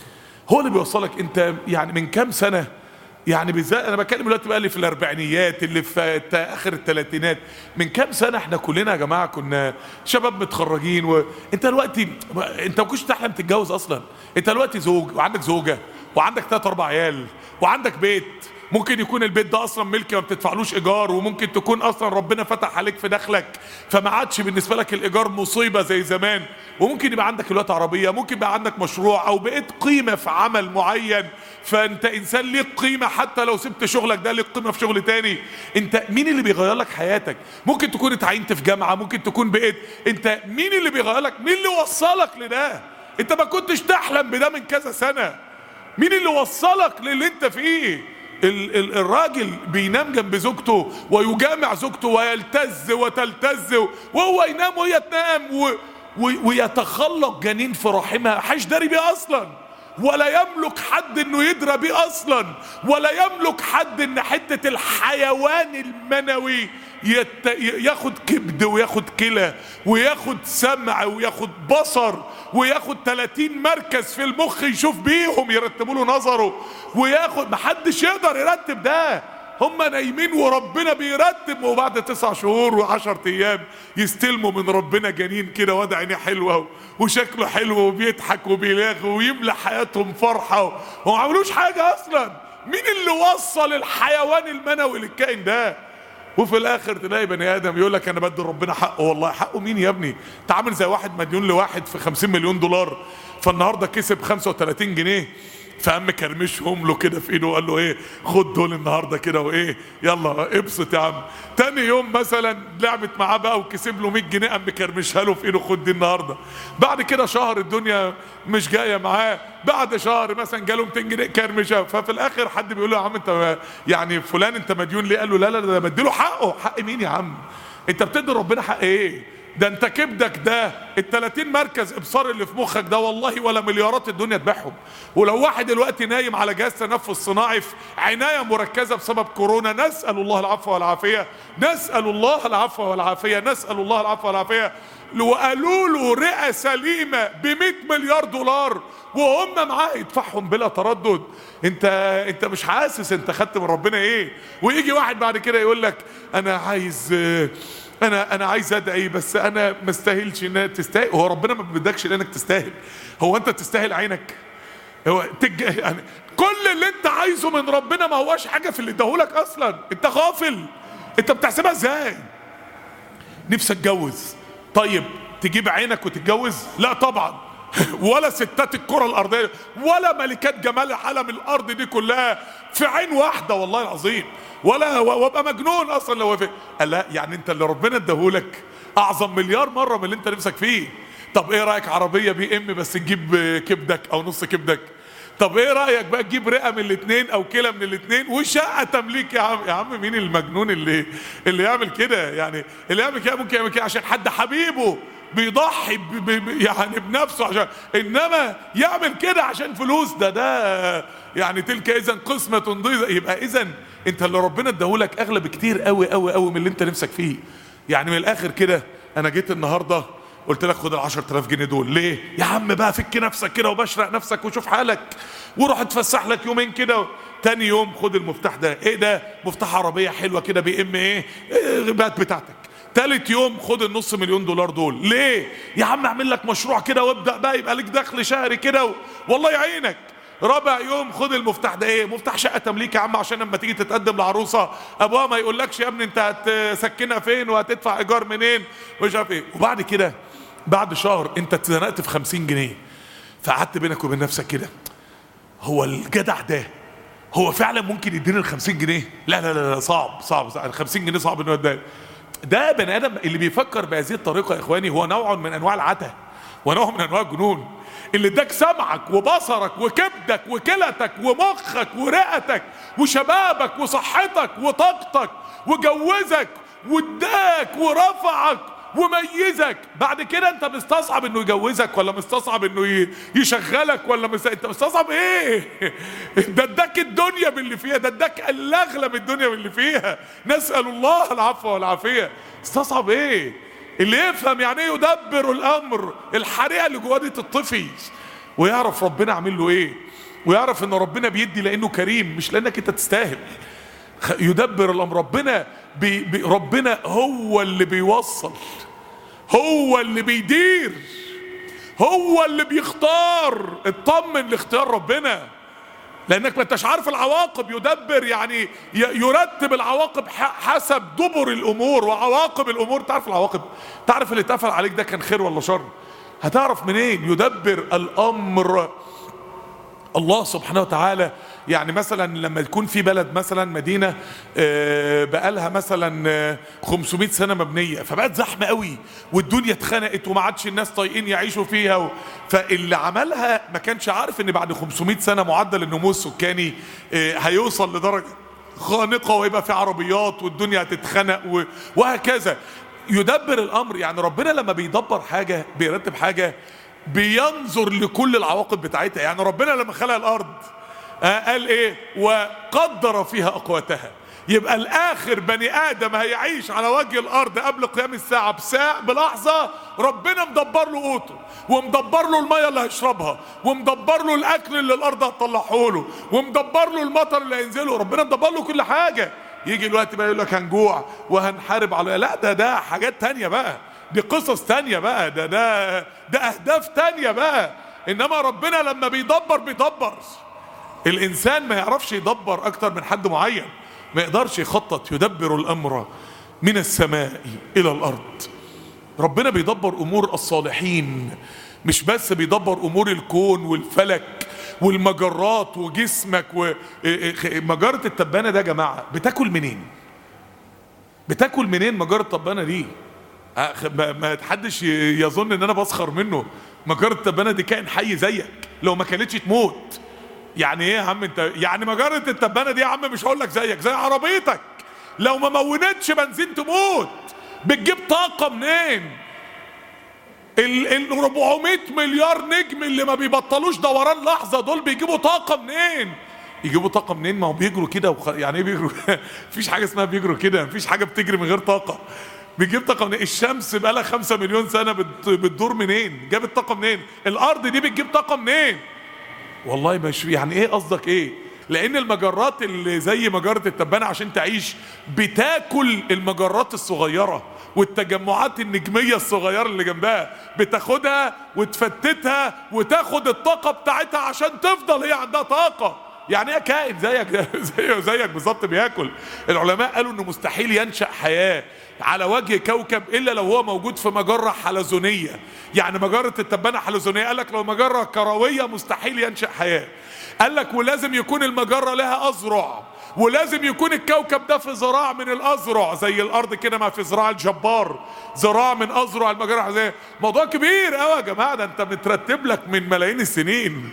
هو اللي بيوصلك. انت يعني من كام سنة، يعني بالذات انا بتكلم دلوقتي بقى اللي في الاربعينيات، اللي في اخر الثلاثينات، من كام سنه احنا كلنا يا جماعه كنا شباب متخرجين. وانت دلوقتي انت ما كنتش تحلم تتجوز اصلا. انت دلوقتي زوج وعندك زوجه وعندك 3 4 عيال وعندك بيت، ممكن يكون البيت ده اصلا ملكي ما بتدفعلوش ايجار، وممكن تكون اصلا ربنا فتح عليك في دخلك فما عادش بالنسبه لك الايجار مصيبه زي زمان، وممكن يبقى عندك دلوقتي عربيه، ممكن يبقى عندك مشروع او بقيت قيمه في عمل معين، فانت انسان ليك قيمه حتى لو سبت شغلك ده ليك قيمه في شغل تاني. انت مين اللي بيغير لك حياتك؟ ممكن تكون اتعينت في جامعه، ممكن تكون بقيت، انت مين اللي بيغير لك؟ مين اللي وصلك لده؟ انت ما كنتش تحلم بده من كذا سنه. مين اللي وصلك للي انت فيه؟ الراجل بينام جنب زوجته ويجامع زوجته ويلتز وتلتز وهو ينام وهي تنام ويتخلق جنين في رحمها، حاش داري بيه اصلا، ولا يملك حد انه يدرى بيه اصلا، ولا يملك حد ان حتة الحيوان المنوي ياخد كبد وياخد كلى وياخد سمع وياخد بصر وياخد 30 مركز في المخ يشوف بيهم يرتبوا له نظره وياخد، محدش يقدر يرتب ده. هم نايمين وربنا بيرتب، وبعد 9 شهور و10 ايام يستلموا من ربنا جنين كده واد عينيه حلوه وشكله حلو وبيضحك وبيلاغي ويملى حياتهم فرحه وما عملوش حاجه اصلا. مين اللي وصل الحيوان المنوي للكائن ده؟ وفي الاخر تلاقي بني ادم يقول لك انا بدي ربنا حقه. والله حقه مين يا ابني؟ انت عامل زي واحد مديون لواحد في 50 مليون دولار، فالنهارده كسب 35 جنيه فقام كرمشهم له كده في ايده وقال له ايه، خد دول النهارده كده وايه، يلا ابسط يا عم. تاني يوم مثلا لعبت معاه بقى وكسب له 100 جنيه، قام كرمشها له في ايده، خد دي النهارده. بعد كده شهر الدنيا مش جايه معاه، بعد شهر مثلا جاله 200 جنيه كرمشه. ففي الاخر حد بيقول له يا عم انت يعني فلان انت مديون ليه؟ قال له لا لا ده بديله حقه. حق مين يا عم؟ انت بتدي ربنا حق ايه؟ ده انت كبدك ده ال30 مركز ابصار اللي في مخك ده والله ولا مليارات الدنيا تبيعهم. ولو واحد دلوقتي نايم على جهاز تنفس صناعي في عنايه مركزه بسبب كورونا، نسال الله العفو والعافيه، نسال الله العفو والعافيه، نسال الله العفو والعافيه. وقالوا له رئه سليمه ب100 مليار دولار وهم معاه يدفعهم بلا تردد. انت مش حاسس انت خدت من ربنا ايه؟ ويجي واحد بعد كده يقول لك انا عايز انا عايز ادعي بس انا ما استاهلش انها تستاهل. هو ربنا ما بيدكش لانك تستاهل، هو انت تستاهل عينك؟ هو يعني كل اللي انت عايزه من ربنا ما هواش حاجه في اللي اداهولك اصلا. انت غافل، انت بتحسبها ازاي؟ نفسك اتجوز، طيب تجيب عينك وتتجوز؟ لا طبعا. ولا ستات الكره الارضيه ولا ملكات جمال عالم الارض دي كلها في عين واحده والله العظيم، ولا وابقى مجنون اصلا لو وافق. لا يعني انت اللي ربنا اداهولك اعظم مليار مره من اللي انت نفسك فيه. طب ايه رايك عربيه BM بس تجيب كبدك او نص كبدك؟ طب ايه رايك بقى تجيب رئه من الاثنين او كلى من الاثنين وشقه تمليك؟ يا عم يا عم مين المجنون اللي يعمل كده؟ يعني اللي يعمل كده ممكن يعمل كده عشان حد حبيبه بيضحي يعني بنفسه عشان، انما يعمل كده عشان فلوس ده يعني تلك اذا قسمة ضيزى. يبقى اذا انت اللي ربنا اداهولك اغلى بكتير قوي قوي قوي من اللي انت نفسك فيه. يعني من الاخر كده انا جيت النهارده قلت لك خد ال10,000 جنيه دول ليه؟ يا عم بقى فك نفسك كده وبشرق نفسك وشوف حالك وروح اتفسح لك يومين كده. تاني يوم خد المفتاح ده، ايه ده؟ مفتاح عربية حلوة كده BM ايه بقت بتاعتك. تالت يوم خد ال500 مليون دولار دول ليه؟ يا عم اعمل لك مشروع كده وابدأ بقى يبقى لك دخل شهري كده والله يعينك. رابع يوم خد المفتاح ده، ايه؟ مفتاح شقة تمليك يا عم، عشان لما تيجي تتقدم لعروسة ابوها ما يقولكش يا ابني انت هتسكنها فين وهتدفع ايجار منين ومش عارف ايه. وبعد كده بعد شهر انت اتزنقت في 50 جنيه، فقعدت بينك وبين نفسك كده، هو الجدع ده هو فعلا ممكن يديني ال50 جنيه؟ لا لا لا صعب ال50 جنيه صعب انه يديني. ده بني ادم اللي بيفكر بهذه الطريقه يا اخواني هو نوع من انواع العته ونوع من انواع الجنون. اللي اداك سمعك وبصرك وكبدك وكلتك ومخك ورئتك وشبابك وصحتك وطاقتك وجوزك واداك ورفعك وميزك، بعد كده انت مستصعب انه يجوزك ولا مستصعب انه يشغلك ولا انت مستصعب ايه؟ ده اداك الدنيا باللي فيها، ده اداك الاغلى من الدنيا باللي فيها، نسأل الله العفو والعافية. استصعب ايه؟ اللي يفهم يعني ايه يدبر الامر، الحريقة اللي جواه دي تطفي ويعرف ربنا عامل له ايه، ويعرف ان ربنا بيدي لانه كريم مش لانك انت تستاهل. يدبر الامر، ربنا هو اللي بيوصل، هو اللي بيدير، هو اللي بيختار. اطمن لاختيار ربنا لانك ما انتش عارف العواقب. يدبر يعني يرتب العواقب حسب دبر الامور وعواقب الامور. تعرف العواقب، تعرف اللي اتقفل عليك ده كان خير ولا شر؟ هتعرف منين؟ يدبر الامر الله سبحانه وتعالى. يعني مثلا لما يكون في بلد مثلا مدينة بقالها مثلا 500 سنة مبنية فبقت زحمة قوي والدنيا اتخنقت وما عادش الناس طايقين يعيشوا فيها فاللي عملها ما كانش عارف ان بعد 500 سنة معدل النمو السكاني هيوصل لدرجة خانقة ويبقى في عربيات والدنيا هتتخنق وهكذا. يدبر الامر، يعني ربنا لما بيدبر حاجة بيرتب حاجة بينظر لكل العواقب بتاعتها. يعني ربنا لما خلق الارض قال ايه؟ وقدر فيها اقواتها. يبقى الاخر بني ادم هيعيش على وجه الارض قبل قيام الساعة بلحظة ربنا مدبر له قوته ومدبر له المية اللي هيشربها ومدبر له الاكل اللي الارض هتطلعه له ومدبر له المطر اللي هينزله. ربنا مدبر له كل حاجة. يجي الوقت بقى يقول لك هنجوع وهنحارب على، لا ده حاجات تانية بقى، دي قصص تانية بقى، ده اهداف تانية بقى. انما ربنا لما بيدبر الانسان ما يعرفش يدبر اكتر من حد معين، ما يقدرش يخطط. يدبر الامر من السماء الى الارض. ربنا بيدبر امور الصالحين، مش بس بيدبر امور الكون والفلك والمجرات وجسمك مجرة التبانة ده يا جماعة بتاكل منين؟ بتاكل منين مجرة التبانة دي؟ ما حدش يظن ان انا بسخر منه. مجرة التبانة دي كائن حي زيك، لو ما كانتش تموت. يعني ايه يا عم انت؟ يعني مجرة التبانة دي يا عم مش هقول لك زيك، زي عربيتك لو ما مونتش بنزين تموت. بتجيب طاقة منين؟ ال 400 مليار نجم اللي ما بيبطلوش دوران لحظة دول بيجيبوا طاقة منين؟ يجيبوا طاقة منين؟ ما هو بيجروا كده يعني ايه بيجروا؟ مفيش حاجة اسمها بيجروا كده، مفيش حاجة بتجري من غير طاقة. بيجيب طاقة منين؟ الشمس بقالها 5 مليون سنة بتدور منين؟ جابت طاقة منين؟ الأرض دي بتجيب طاقة منين؟ والله مش يعني ايه قصدك ايه؟ لأن المجرات اللي زي مجرة التبانة عشان تعيش بتاكل المجرات الصغيرة والتجمعات النجمية الصغيرة اللي جنبها، بتاخدها وتفتتها وتاخد الطاقة بتاعتها عشان تفضل هي عندها طاقة. يعني ايه كائن زيك بالظبط بياكل؟ العلماء قالوا انه مستحيل ينشأ حياة على وجه كوكب الا لو هو موجود في مجرة حلزونية. يعني مجرة التبانة حلزونية، قال لك لو مجرة كروية مستحيل ينشأ حياة. قال لك ولازم يكون المجرة لها أذرع، ولازم يكون الكوكب ده في ذراع من الأذرع زي الأرض كده، ما في ذراع الجبار ذراع من أذرع المجرة. زي موضوع كبير قوي يا جماعة، ده انت مترتب لك من ملايين السنين.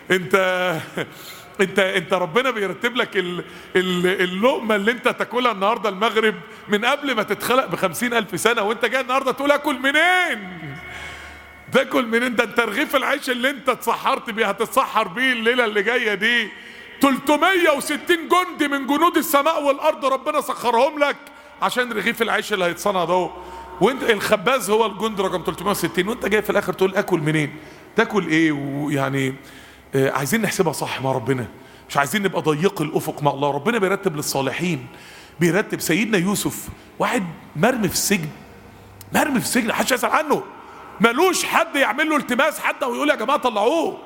انت ربنا بيرتب لك اللقمة اللي انت تاكلها النهاردة المغرب من قبل ما تتخلق ب50,000 سنة، وانت جاي النهاردة تقول اكل منين؟ تاكل منين؟ ده انت رغيف العيش اللي انت اتسحرت بيه هتتسحر بيه الليلة اللي جاية دي 360 جندي من جنود السماء والارض ربنا سخرهم لك عشان رغيف العيش اللي هيتصنع ده. وانت الخباز هو الجند رقم 360، وانت جاي في الاخر تقول اكل منين؟ تاكل ايه؟ ويعني عايزين نحسبها صح مع ربنا، مش عايزين نبقى ضيق الافق مع الله. ربنا بيرتب للصالحين، بيرتب. سيدنا يوسف واحد مرمي في السجن، مرمي في السجن، محدش يسأل عنه، ملوش حد يعمل له التماس حتى ويقول يا جماعه طلعوه.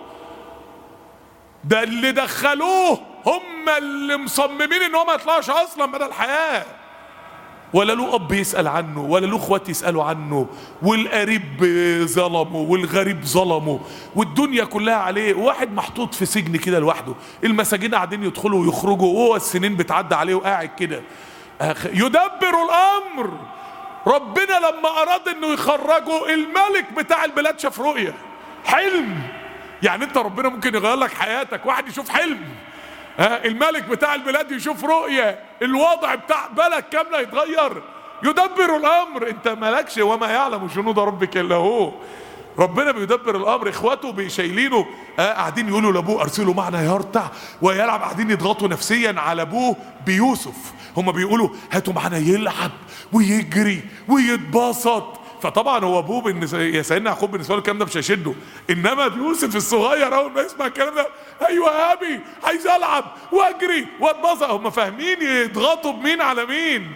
ده اللي دخلوه هم اللي مصممين ان هو ما يطلعش اصلا من الحياه، ولا له اب يسال عنه، ولا له اخوات يسالوا عنه، والقريب ظلمه والغريب ظلمه والدنيا كلها عليه. واحد محطوط في سجن كده لوحده، المساجين قاعدين يدخلوا ويخرجوا وهو السنين بتعدي عليه وقاعد كده. يدبر الامر. ربنا لما اراد انه يخرجه الملك بتاع البلاد شاف رؤية حلم. يعني انت ربنا ممكن يغير لك حياتك، واحد يشوف حلم، الملك بتاع البلاد يشوف رؤية، الوضع بتاع بلد كاملة يتغير. يدبر الامر. انت مالكش وما يعلم جنود ربك الا هو. ربنا بيدبر الامر. اخواته بيشيلينه قاعدين يقولوا لابوه ارسلوا معنا يرتع ويلعب، قاعدين يضغطوا نفسيا على ابوه بيوسف. هم بيقولوا هاتوا معنا يلعب ويجري ويتبسط. فطبعا هو ابوه يا سيدنا يعقوب بالنسبه له الكلام ده مش هيشده، انما يوسف الصغير اول ما يسمع الكلام ده ايوه يا ابي عايز العب واجري واتبسط. هم فاهمين يضغطوا بمين على مين.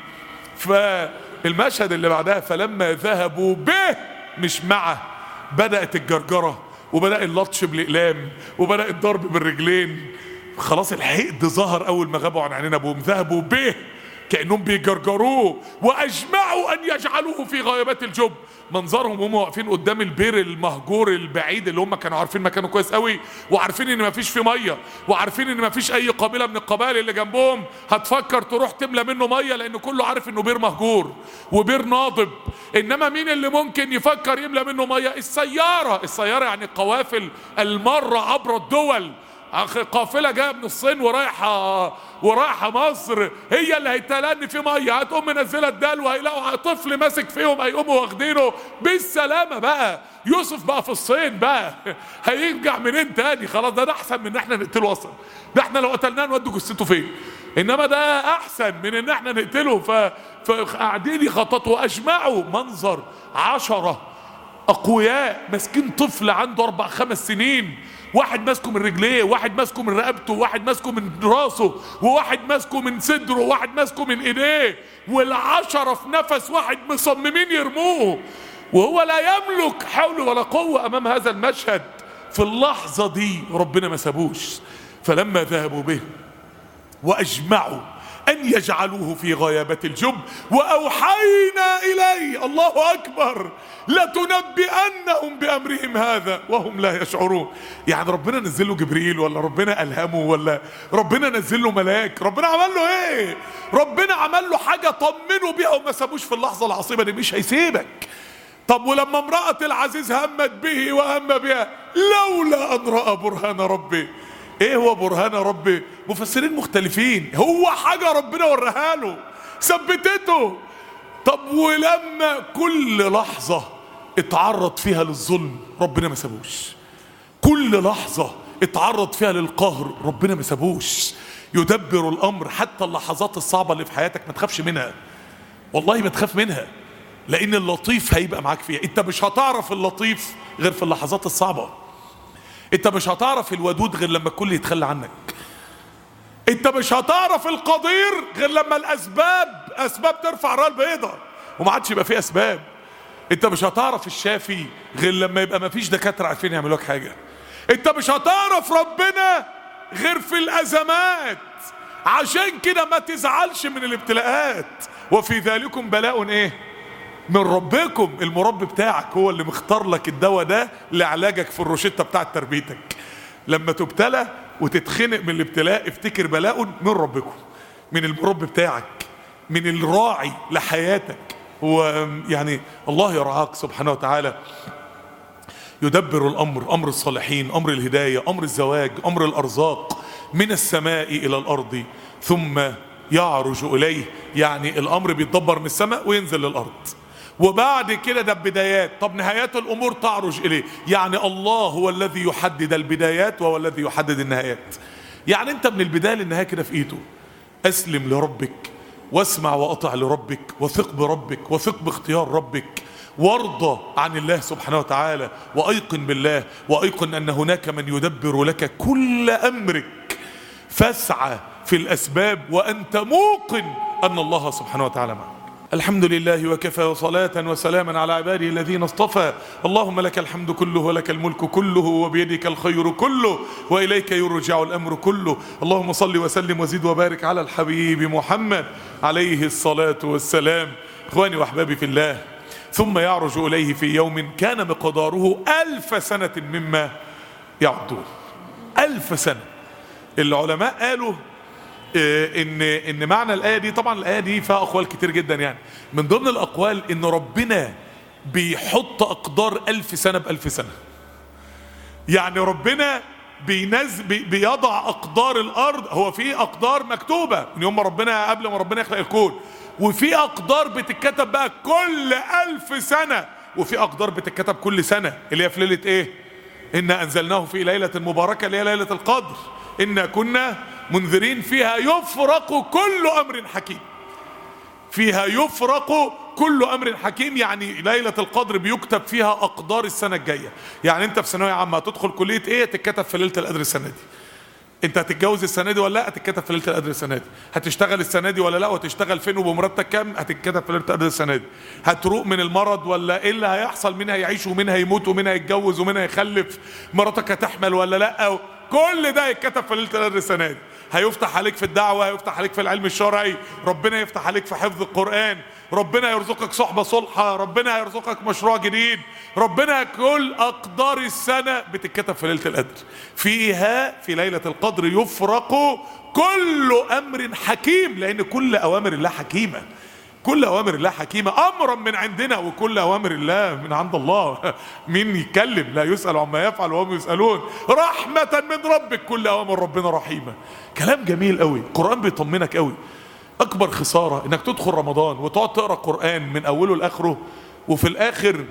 فالمشهد اللي بعدها فلما ذهبوا به مش معه، بدأت الجرجرة وبدأ اللطش بالاقلام وبدأ الضرب بالرجلين. خلاص الحقد ظهر اول ما غابوا عن عينين ابوهم. ذهبوا به كأنهم بيجرجروه واجمعوا ان يجعلوه في غيابات الجب. منظرهم وهم واقفين قدام البير المهجور البعيد اللي هم كانوا عارفين مكانه كويس قوي، وعارفين ان مفيش فيه ميه، وعارفين ان مفيش اي قبيله من القبائل اللي جنبهم هتفكر تروح تملى منه ميه، لان كله عارف انه بير مهجور وبير ناضب. انما مين اللي ممكن يفكر يملى منه ميه؟ السياره يعني القوافل المره عبر الدول. قافله جايه من الصين ورايحه مصر، هي اللي هيتلان في ميه، هتقوم منزله الدلو هيلاقوا طفل ماسك فيهم هيقوموا واخدينه بالسلامه. بقى يوسف بقى في الصين بقى هيرجع منين تاني؟ خلاص ده احسن من ان احنا نقتله اصلا. ده احنا لو قتلناه نودي جثته فين؟ انما ده احسن من ان احنا نقتله. فقاعدين يخططوا واجمعوا. منظر 10 اقوياء ماسكين طفل عنده 4-5 سنين، واحد ماسكه من رجليه، واحد ماسكه من رقبته، واحد ماسكه من راسه، وواحد ماسكه من صدره، وواحد ماسكه من ايديه، وال10 في نفس واحد مصممين يرموه، وهو لا يملك حول ولا قوة امام هذا المشهد. في اللحظة دي ربنا ما سابوش. فلما ذهبوا به واجمعوا أن يجعلوه في غيابة الجب وأوحينا إليه، الله أكبر، لتنبئنهم بأمرهم هذا وهم لا يشعرون. يعني ربنا نزل له جبريل ولا ربنا ألهمه ولا ربنا نزل له ملاك؟ ربنا عمل له ايه؟ ربنا عمل له حاجة طمنه بيها وما سابوش في اللحظة العصيبة دي، مش هيسيبك. طب ولما امرأة العزيز همت به وهم بها لولا أن رأى برهان ربي، ايه هو برهان ربي؟ مفسرين مختلفين، هو حاجة ربنا وراها له ثبتته. طب ولما كل لحظة اتعرض فيها للظلم ربنا ما سابوش، كل لحظة اتعرض فيها للقهر ربنا ما سابوش. يدبر الأمر، حتى اللحظات الصعبة اللي في حياتك ما تخافش منها، والله ما تخاف منها، لأن اللطيف هيبقى معاك فيها. انت مش هتعرف اللطيف غير في اللحظات الصعبة، انت مش هتعرف الودود غير لما الكل يتخلى عنك، انت مش هتعرف القدير غير لما اسباب ترفع رايه البيضاء وما عادش يبقى فيه اسباب، انت مش هتعرف الشافي غير لما يبقى ما فيش دكاتره عارفين يعملوا لك حاجه، انت مش هتعرف ربنا غير في الازمات. عشان كده ما تزعلش من الابتلاءات، وفي ذلكم بلاء ايه؟ من ربكم. المربي بتاعك هو اللي مختار لك الدواء ده لعلاجك في الروشته بتاعت تربيتك. لما تبتلى وتتخنق من الابتلاء افتكر بلاء من ربكم، من المربي بتاعك، من الراعي لحياتك. هو يعني الله يرعاك سبحانه وتعالى. يدبر الأمر، أمر الصالحين، أمر الهداية، أمر الزواج، أمر الأرزاق، من السماء إلى الأرض ثم يعرج إليه. يعني الأمر بيتدبر من السماء وينزل للأرض، وبعد كده ده بدايات. طب نهايات الأمور تعرج إليه، يعني الله هو الذي يحدد البدايات وهو الذي يحدد النهايات. يعني أنت من البداية للنهاية كده في إيده. أسلم لربك واسمع وأطع لربك وثق بربك وثق باختيار ربك وارضى عن الله سبحانه وتعالى، وأيقن بالله، وأيقن أن هناك من يدبر لك كل أمرك، فاسعى في الأسباب وأنت موقن أن الله سبحانه وتعالى معك. الحمد لله وكفى، وصلاة وسلاما على عباده الذين اصطفى. اللهم لك الحمد كله ولك الملك كله وبيدك الخير كله وإليك يرجع الأمر كله. اللهم صل وسلم وزد وبارك على الحبيب محمد عليه الصلاة والسلام. إخواني وأحبابي في الله، ثم يعرج إليه في يوم كان مقداره 1000 سنة مما يعدون. 1000 سنة. العلماء قالوا ان معنى الآية دي، طبعا الآية دي فيها أقوال كتير جدا، يعني من ضمن الأقوال ان ربنا بيحط أقدار 1000 سنة ب1000 سنة. يعني ربنا بيضع أقدار الأرض. هو في أقدار مكتوبة من يوم ما ربنا، قبل ما ربنا يخلق الكون، وفي أقدار بتتكتب بقى كل 1000 سنة، وفي أقدار بتتكتب كل سنة، اللي هي في ليلة إيه؟ إنا أنزلناه في ليلة مباركة اللي هي ليلة القدر، إنا كنا منذرين فيها يفرق كل أمر حكيم. فيها يفرق كل أمر حكيم، يعني ليلة القدر بيكتب فيها أقدار السنة الجاية. يعني أنت في ثانوية عامة هتدخل كلية إيه؟ تتكتب في ليلة القدر السنة دي. انت هتتجوز السنه دي ولا لا؟ هتتكتب في ليله القدر السنه دي. هتشتغل السنه دي ولا لا؟ وهتشتغل فين وبمرتب كام؟ هتتكتب في ليله القدر السنه دي. هتروق من المرض ولا ايه اللي هيحصل؟ مين هيعيش ومين هيموت ومين هيتجوز ومين هيخلف؟ مراتك هتحمل ولا لا؟ كل ده يتكتب في ليله القدر السنه دي. هيفتح عليك في الدعوه، هيفتح عليك في العلم الشرعي، ربنا يفتح عليك في حفظ القرآن، ربنا يرزقك صحبة صلحة، ربنا يرزقك مشروع جديد، ربنا كل أقدار السنة بتتكتب في ليلة القدر. فيها في ليلة القدر يفرق كل أمر حكيم، لأن كل أوامر الله حكيمة، كل أوامر الله حكيمة، أمرا من عندنا وكل أوامر الله من عند الله. مين يتكلم؟ لا يسأل عما يفعل وهم يسألون. رحمة من ربك، كل أوامر ربنا رحيمة. كلام جميل قوي، القرآن بيطمنك قوي. أكبر خسارة إنك تدخل رمضان وتقعد تقرأ قرآن من أوله لآخره، وفي الآخر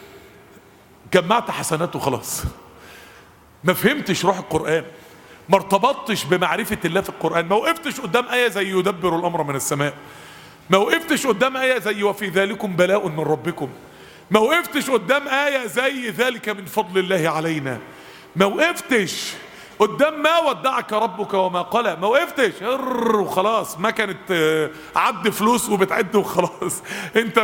جمعت حسنات وخلاص، ما فهمتش روح القرآن، ما ارتبطتش بمعرفة الله في القرآن، ما وقفتش قدام آية زي يدبر الأمر من السماء، ما وقفتش قدام آية زي وفي ذلكم بلاء من ربكم، ما وقفتش قدام آية زي ذلك من فضل الله علينا، ما وقفتش قدام ما ودعك ربك وما قلى، ما وقفتش وخلاص، ما كانت عد فلوس وبتعد وخلاص. انت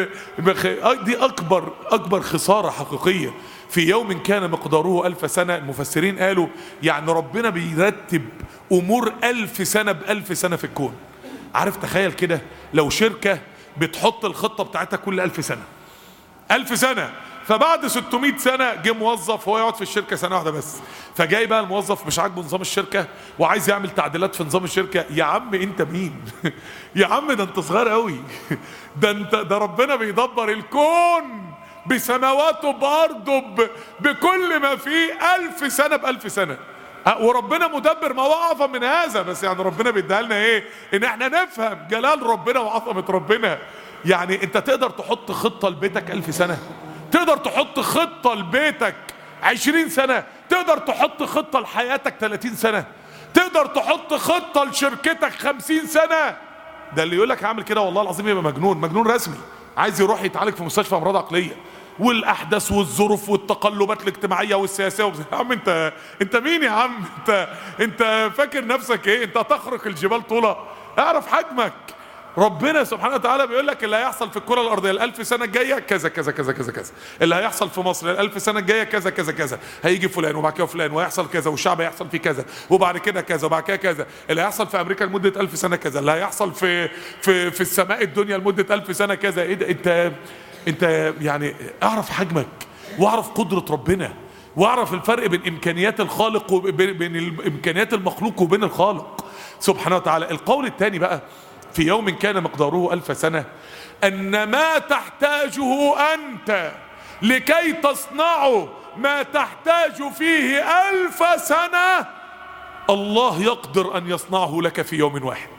دي اكبر خسارة حقيقية في يوم كان مقداره 1000 سنة. المفسرين قالوا يعني ربنا بيرتب امور 1000 سنة ب1000 سنة في الكون. عارف تخيل كده لو شركة بتحط الخطة بتاعتها كل 1000 سنة، 1000 سنة، فبعد 600 سنة جه موظف هو يقعد في الشركة سنة واحدة بس، فجاي بقى الموظف مش عاجبه نظام الشركة وعايز يعمل تعديلات في نظام الشركة. يا عم انت مين؟ يا عم ده انت صغير قوي، ده ربنا بيدبر الكون بسماواته بأرضه بكل ما فيه 1000 سنة ب1000 سنة، وربنا مدبر ما هو أعظم من هذا. بس يعني ربنا بيديها لنا ايه؟ ان احنا نفهم جلال ربنا وعظمة ربنا. يعني انت تقدر تحط خطة لبيتك 1000 سنة؟ تقدر تحط خطة لبيتك 20 سنة؟ تقدر تحط خطة لحياتك 30 سنة؟ تقدر تحط خطة لشركتك 50 سنة؟ ده اللي يقولك هعمل كده والله العظيم يبقى مجنون، مجنون رسمي، عايز يروح يتعالج في مستشفى امراض عقلية، والاحداث والظروف والتقلبات الاجتماعية والسياسية يا عم انت مين يا عم؟ انت فاكر نفسك ايه؟ انت تخرق الجبال طولة؟ اعرف حجمك. ربنا سبحانه وتعالى بيقول لك اللي هيحصل في الكرة الأرضية 1000 سنة الجاية كذا كذا كذا كذا كذا، اللي هيحصل في مصر 1000 سنة الجاية كذا كذا كذا، هيجي فلان وبعد كده فلان وهيحصل كذا والشعب هيحصل فيه كذا وبعد كده كذا وبعد كده كذا، اللي هيحصل في أمريكا لمدة 1000 سنة كذا، اللي هيحصل في السماء الدنيا لمدة 1000 سنة كذا. ايه ده؟ انت يعني اعرف حجمك واعرف قدرة ربنا واعرف الفرق بين إمكانيات الخالق وبين إمكانيات المخلوق وبين الخالق سبحانه وتعالى. القول الثاني بقى في يوم كان مقداره 1000 سنة، أن ما تحتاجه أنت لكي تصنعه ما تحتاج فيه 1000 سنة الله يقدر أن يصنعه لك في يوم واحد.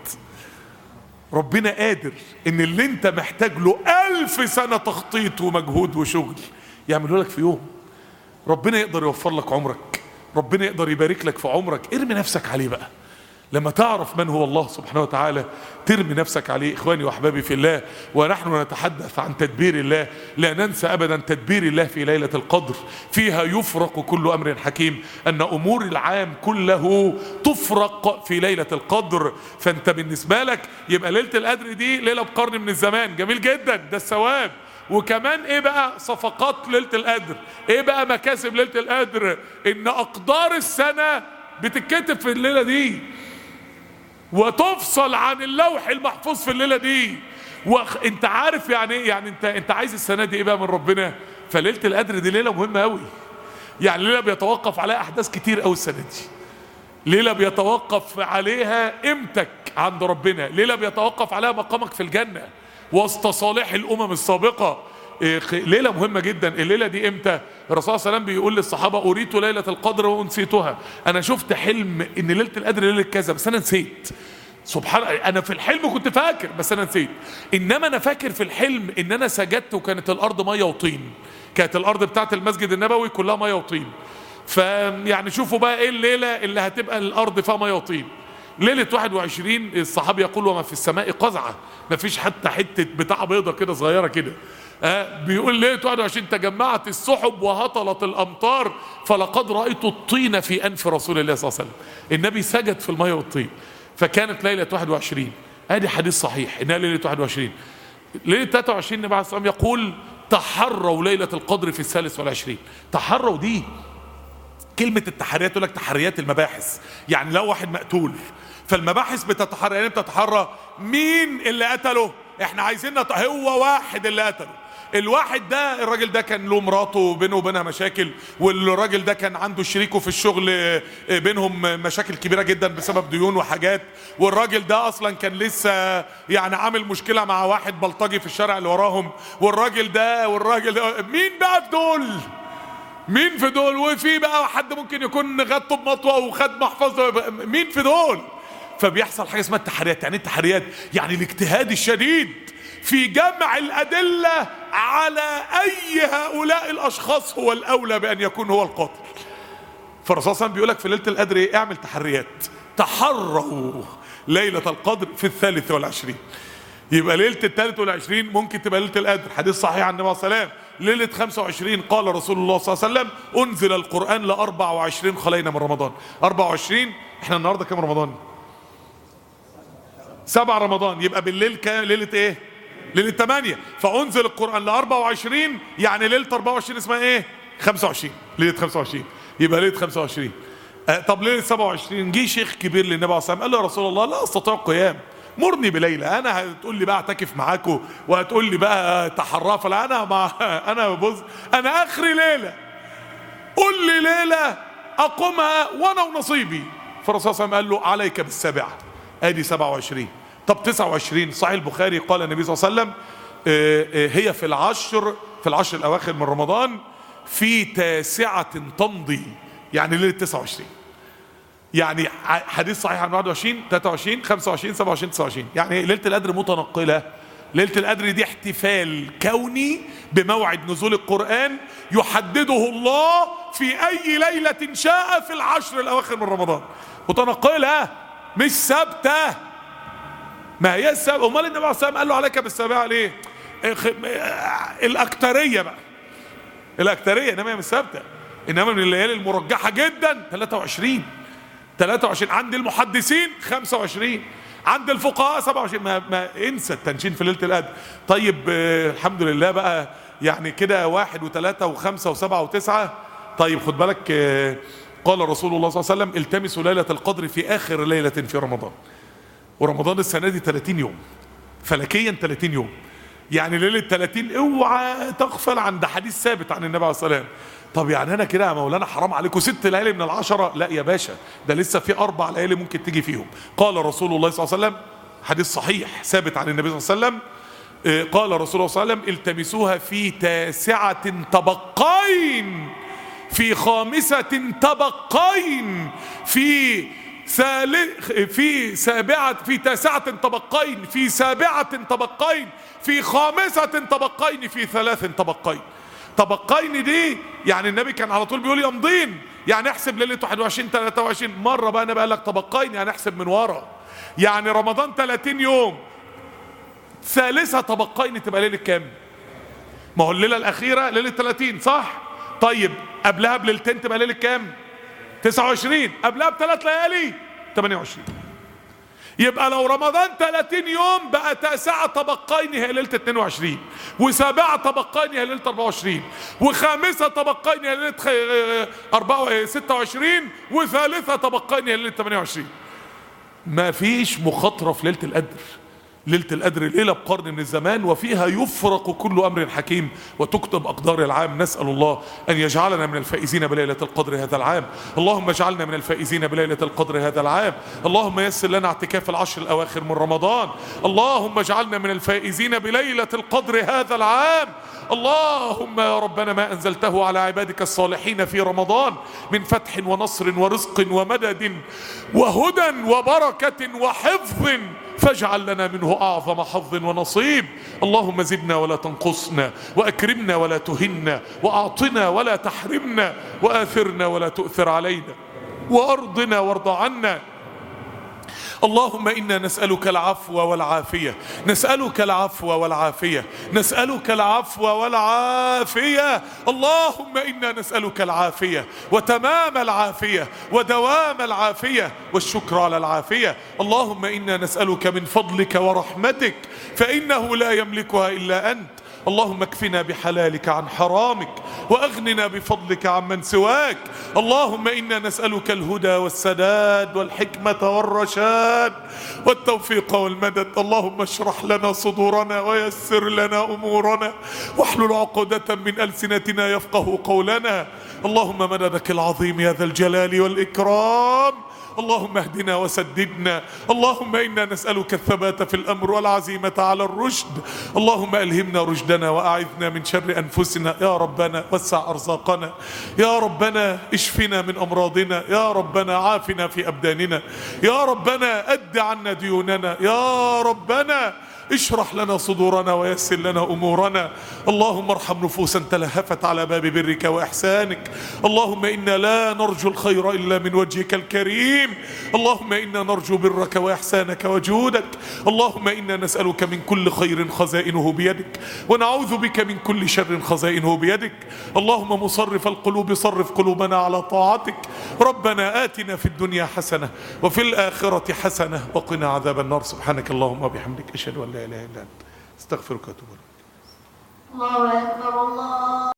ربنا قادر إن اللي أنت محتاج له 1000 سنة تخطيط ومجهود وشغل يعمله لك في يوم. ربنا يقدر يوفر لك عمرك، ربنا يقدر يبارك لك في عمرك. ارمي نفسك عليه بقى لما تعرف من هو الله سبحانه وتعالى، ترمي نفسك عليه. إخواني وأحبابي في الله، ونحن نتحدث عن تدبير الله، لا ننسى أبدا تدبير الله في ليلة القدر، فيها يفرق كل أمر حكيم، أن أمور العام كله تفرق في ليلة القدر. فأنت بالنسبة لك يبقى ليلة القدر دي ليلة بقرن من الزمان، جميل جدا، ده الثواب. وكمان ايه بقى صفقات ليلة القدر؟ ايه بقى مكاسب ليلة القدر؟ ان اقدار السنة بتتكتب في الليلة دي وتفصل عن اللوح المحفوظ في الليلة دي. وانت عارف يعني ايه؟ يعني انت عايز السنة دي ايه بقى من ربنا؟ فليلة القدر دي ليلة مهمة قوي، يعني ليلة بيتوقف عليها احداث كتير قوي السنة دي، ليلة بيتوقف عليها قيمتك عند ربنا، ليلة بيتوقف عليها مقامك في الجنة وسط صالح الامم السابقة. ليلة مهمة جدا. الليلة دي امتى؟ الرسول صلى الله عليه وسلم بيقول للصحابة أريت ليلة القدر وأنسيتها، أنا شفت حلم إن ليلة القدر ليلة كذا بس أنا نسيت. سبحان الله، أنا في الحلم كنت فاكر بس أنا نسيت. إنما أنا فاكر في الحلم إن أنا سجدت وكانت الأرض مية وطين، كانت الأرض بتاعت المسجد النبوي كلها مية وطين. فيعني شوفوا بقى إيه الليلة اللي هتبقى الأرض فيها مية وطين. ليلة 21 الصحابي يقول وما في السماء قزعة، ما فيش حتى حتة بتاع بيضة كده صغيرة كده. بيقول ليلة 21 تجمعت السحب وهطلت الأمطار فلقد رأيت الطين في أنف رسول الله صلى الله عليه وسلم. النبي سجد في المية والطين، فكانت ليلة 21. ادي حديث صحيح انها ليلة 21. ليلة 23 النبي عليه الصلاة والسلام يقول تحروا ليلة القدر في 23. تحروا دي كلمة التحريات، يقول لك تحريات المباحث، يعني لو واحد مقتول فالمباحث بتتحرى. يعني بتتحرى مين اللي قتله؟ احنا عايزين هو واحد اللي قتله. الواحد ده الراجل ده كان له مراته بينه وبينها مشاكل، والراجل ده كان عنده شريكه في الشغل بينهم مشاكل كبيرة جدا بسبب ديون وحاجات، والراجل ده اصلا كان لسه يعني عامل مشكلة مع واحد بلطجي في الشارع اللي وراهم، والراجل ده مين بقى في دول؟ مين في دول؟ وفي بقى حد ممكن يكون غطه بمطوه وخد محفظه، مين في دول؟ فبيحصل حاجه اسمها التحريات. يعني التحريات يعني الاجتهاد الشديد في جمع الادله على اي هؤلاء الاشخاص هو الاولى بان يكون هو القاتل. فالرسول صلى الله عليه وسلم بيقول لك في ليله القدر ايه؟ اعمل تحريات. تحروا ليله القدر في 23. يبقى ليله 23 ممكن تبقى ليله القدر، حديث صحيح عن النبي صلى الله عليه وسلم. ليله 25 قال رسول الله صلى الله عليه وسلم انزل القران ل 24 خلينا من رمضان. 24 احنا النهارده كام رمضان؟ 7 رمضان، يبقى بالليل كام؟ ليله ايه؟ ليله 8. فانزل القران ل 24 يعني ليله 24 اسمها ايه؟ 25. ليله 25 يبقى ليله 25. طب ليله 27 جه شيخ كبير للنبي عليه الصلاه والسلام قال له يا رسول الله لا استطيع القيام، مرني بليلة. انا هتقول لي بقى اعتكف معاكم وهتقول لي بقى تحرف، لا انا بص، انا اخري ليلة، قول لي ليلة اقومها وانا ونصيبي. فالرسول صلى الله عليه وسلم قال له عليك بالسابعة، ادي 27. طب 29 صحيح البخاري، قال النبي صلى الله عليه وسلم هي في العشر الاواخر من رمضان، في 9 تمضي، يعني ليلة 29. يعني حديث صحيح عن 21 23 25 27 29. يعني ليلة القدر متنقلة. ليلة القدر دي احتفال كوني بموعد نزول القرآن يحدده الله في أي ليلة شاء في العشر الأواخر من رمضان. متنقلة مش ثابتة. ما هي السابقة. امال النبي عليه الصلاة والسلام قال له عليك بالسابعة ليه؟ الأكترية بقى، الأكترية، إنما هي مش ثابتة. إنما من الليالي المرجحة جدا 23 عند المحدثين، 25 عند الفقهاء، 27. ما انسى التنشين في ليلة القدر. طيب الحمد لله بقى، يعني كده 1 و3 و5 و7 و9. طيب خد بالك، قال رسول الله صلى الله عليه وسلم التمسوا ليلة القدر في آخر ليلة في رمضان. ورمضان السنة دي 30 يوم فلكيا، 30 يوم. يعني ليلة 30 اوعى تغفل عن ده، حديث ثابت عن النبي عليه الصلاة والسلام. طب يعني انا كده يا مولانا حرام عليكم 6 ليالي من ال10؟ لا يا باشا، ده لسه في 4 ليالي ممكن تيجي فيهم. قال رسول الله صلى الله عليه وسلم، حديث صحيح ثابت عن النبي صلى الله عليه وسلم، قال رسول الله صلى الله عليه وسلم التمسوها في 9 تبقين، في 5 تبقين، في 7 في 9 تبقين، في 7 تبقين، في 5 تبقين، في 3 تبقين. تبقين دي يعني النبي كان على طول بيقول يمضين، يعني احسب ليلة 21 23 مرة بقى. انا بقى لك تبقين يعني احسب من ورا. يعني رمضان 30 يوم، ثالثة تبقين تبقى ليلة كام؟ ما هو الليلة الأخيرة ليلة 30 صح؟ طيب قبلها بليلتين تبقى ليلة كام؟ 29. قبلها ب3 ليالي 28. يبقى لو رمضان 30 يوم بقى 9 تبقين هي ليلة 22، و7 تبقين هي ليلة 24، و5 تبقين هي ليلة 26، و3 تبقين هي ليلة 28. ما فيش مخاطرة في ليلة القدر. ليلة القدر ليلة بقرن من الزمان، وفيها يفرق كل أمر حكيم وتكتب أقدار العام. نسأل الله أن يجعلنا من الفائزين بليلة القدر هذا العام. اللهم اجعلنا من الفائزين بليلة القدر هذا العام. اللهم يسر لنا اعتكاف العشر الأواخر من رمضان. اللهم اجعلنا من الفائزين بليلة القدر هذا العام. اللهم يا ربنا ما أنزلته على عبادك الصالحين في رمضان من فتح ونصر ورزق ومدد وهدى وبركة وحفظ، فاجعل لنا منه أعظم حظ ونصيب. اللهم زدنا ولا تنقصنا، وأكرمنا ولا تهنا، وأعطنا ولا تحرمنا، وآثرنا ولا تؤثر علينا، وأرضنا وارض عنا. اللهم إنا نسألك العفو والعافية، نسألك العفو والعافية، نسألك العفو والعافية. اللهم إنا نسألك العافية وتمام العافية ودوام العافية والشكر على العافية. اللهم إنا نسألك من فضلك ورحمتك فإنه لا يملكها إلا أنت. اللهم اكفنا بحلالك عن حرامك، وأغننا بفضلك عمن سواك. اللهم إنا نسألك الهدى والسداد والحكمة والرشاد والتوفيق والمدد. اللهم اشرح لنا صدورنا ويسر لنا أمورنا، واحلل عقدة من ألسنتنا يفقه قولنا. اللهم مددك العظيم يا ذا الجلال والإكرام. اللهم اهدنا وسددنا. اللهم إنا نسألك الثبات في الأمر والعزيمة على الرشد. اللهم ألهمنا رشدنا وأعذنا من شر أنفسنا يا ربنا. وسع أرزاقنا يا ربنا. اشفنا من أمراضنا يا ربنا. عافنا في أبداننا يا ربنا. أد عنا ديوننا يا ربنا. اشرح لنا صدورنا ويسر لنا أمورنا. اللهم ارحم نفوسا تلهفت على باب برك وإحسانك. اللهم إنا لا نرجو الخير إلا من وجهك الكريم. اللهم إنا نرجو برك وإحسانك وجودك. اللهم إنا نسألك من كل خير خزائنه بيدك، ونعوذ بك من كل شر خزائنه بيدك. اللهم مصرف القلوب صرف قلوبنا على طاعتك. ربنا آتنا في الدنيا حسنة وفي الآخرة حسنة وقنا عذاب النار. سبحانك اللهم وبحمدك، أشهد أن لا إله إلا أنت، استغفرك وأتوب إليك. الله أكبر الله.